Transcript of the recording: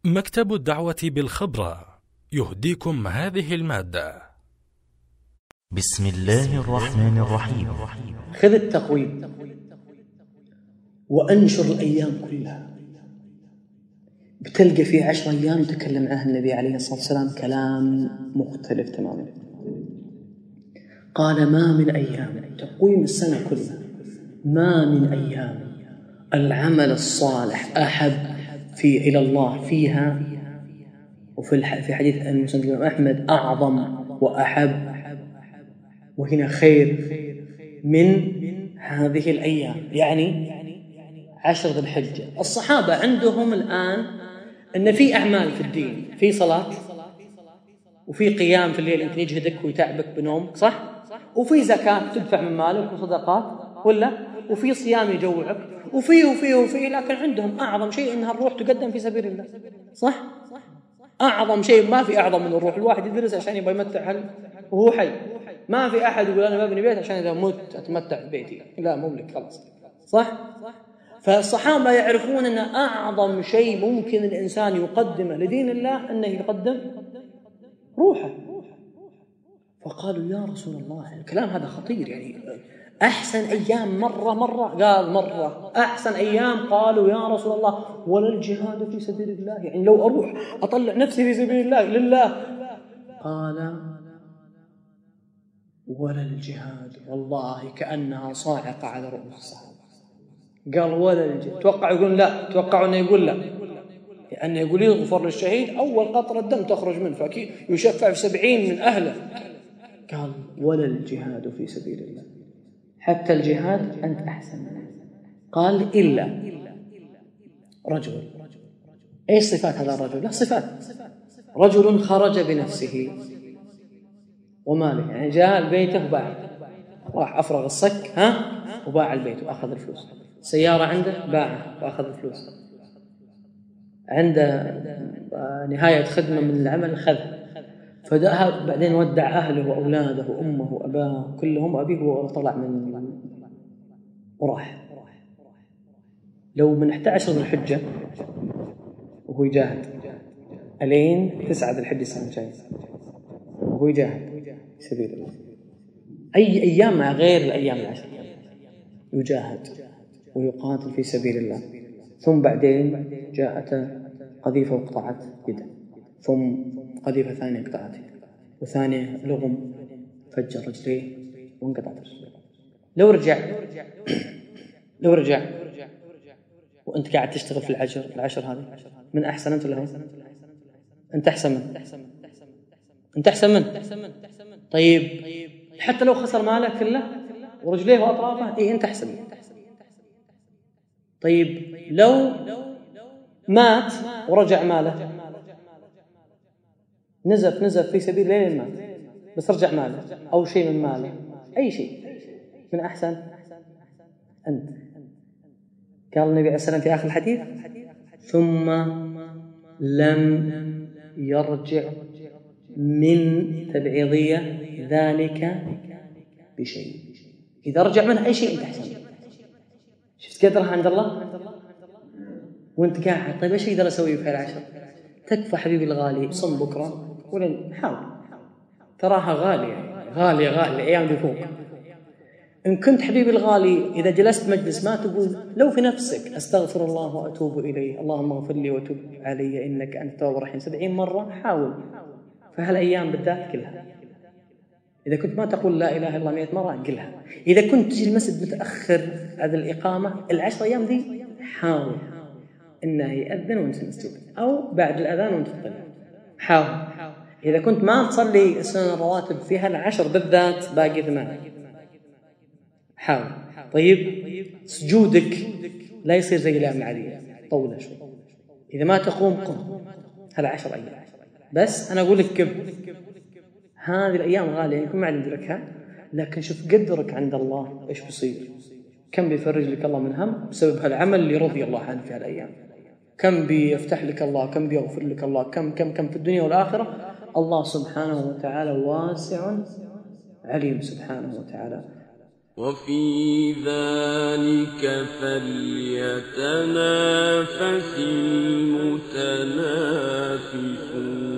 مكتب الدعوة بالخبرة يهديكم هذه المادة. بسم الله الرحمن الرحيم. خذ التقويم وأنشر الأيام كلها، بتلقى في 10 أيام تكلم عنها النبي عليه الصلاة والسلام كلام مختلف تماما. قال: ما من أيام، تقويم السنة كلها، ما من أيام العمل الصالح أحب إلى الله فيها، وفي حديث المسند الإمام أحمد أعظم وأحب وهنا خير من هذه الأيام، يعني 10 ذي الحجة. الصحابة عندهم الآن أن في أعمال في الدين، في صلاة وفي قيام في الليل يمكن يجهدك ويتعبك بنومك، صح؟ وفي زكاة تدفع من مالك وصدقات، ولا؟ وفي صيام يجوعك، وفي لكن عندهم أعظم شيء إنها الروح تقدم في سبيل الله، صح؟ أعظم شيء، ما في أعظم من الروح. الواحد يدرس عشان يبغى يمتع وهو حي، ما في أحد يقول أنا ببني بيت عشان إذا مت أتمتع ببيتي، لا مو لك خلاص، صح؟ فالصحابة يعرفون أن أعظم شيء ممكن الإنسان يقدمه لدين الله أنه يقدم روحه. فقالوا: يا رسول الله، الكلام هذا خطير، يعني أحسن أيام مرة قال مرة أحسن أيام، قالوا: يا رسول الله ولا الجهاد في سبيل الله، يعني لو أروح أطلع نفسي في سبيل الله لله. قال: ولا الجهاد، والله كأنها صاعقة على رؤوس الصحابة. قال: ولا الجهاد. توقع يقول لا، توقعوا أنه يقول لا، لأنه يقول يغفر للشهيد أول قطرة دم تخرج منه، فأكيد يشفع في 70 من أهله. قال: ولا الجهاد في سبيل الله، حتى الجهاد أنت أحسن منه. قال: إلا رجل. إيش صفات هذا الرجل؟ لا صفات، رجل خرج بنفسه وماله، يعني جاء بيته وباع، راح أفرغ الصك وباع البيت وأخذ الفلوس، سيارة عنده باعها وأخذ الفلوس، عنده نهاية خدمة من العمل خذها، فذهب بعدين ودع أهله وأولاده وأمه وأباه كلهم وأبيه وطلع من وراح. لو من 11 ذي الحجة وهو يجاهد ألين 9 ذي الحجة السنة الجاية وهو يجاهد في سبيل الله، أي أيام غير الأيام العشر يجاهد ويقاتل في سبيل الله. ثم بعدين جاءت قذيفة وقطعت يده، ثم قذيفة ثانية قطعت يده، وثانية لغم فجر رجليه وانقطعت رجليه. لو رجع وأنت قاعد تشتغل في العشر هذه، من أحسن أنت لهم؟ أنت أحسن من طيب حتى لو خسر ماله كله ورجليه وأطرافه، أنت أحسن منه. طيب لو مات ورجع ماله، نزف في سبيل الله مات، بس رجع ماله أو شيء من ماله، أي شيء، من أحسن أنت. قال النبي عليه الصلاة والسلام في آخر الحديث: ثم لم يرجع من تبعيضية ذلك بشيء. إذا رجع منه أي شيء أنت أحسن. شفت قدرها عند الله وأنت قاعد. طيب إيش أقدر أسوي في العشر؟ تكفى حبيبي الغالي، صم بكرة ولن حاول، تراها غالية الأيام دي فوق. إن كنت حبيبي الغالي إذا جلست مجلس ما تقول لو في نفسك أستغفر الله وأتوب إليه، اللهم اغفر لي وتوب علي إنك أنت التواب الرحيم 70 مرة، حاول في هالأيام بالذات كلها. إذا كنت ما تقول لا إله إلا الله 100 مرة قلها. إذا كنت تجي المسجد متأخر هذه الإقامة 10 أيام دي، حاول إنه يأذن وأنت في المسجد أو بعد الأذان وأنت تطلع، حاول. إذا كنت ما تصلي السنن الرواتب فيها 10 بالذات، باقي 8، حاول. طيب سجودك لا يصير زي الأيام العادية، طوله شوي. إذا ما تقوم قم 10 أيام بس. أنا أقول لك كم هذه الأيام غالية، يكون ما ندركها، لكن شوف قدرك عند الله إيش بيصير، كم بيفرج لك الله من هم بسبب هالعمل اللي رضي الله عنه في هالأيام، كم بيفتح لك الله، كم بيغفر لك الله، كم في الدنيا والآخرة. الله سبحانه وتعالى واسع عليم سبحانه وتعالى. وفي ذلك فليتنافس المتنافسون. أنفسكم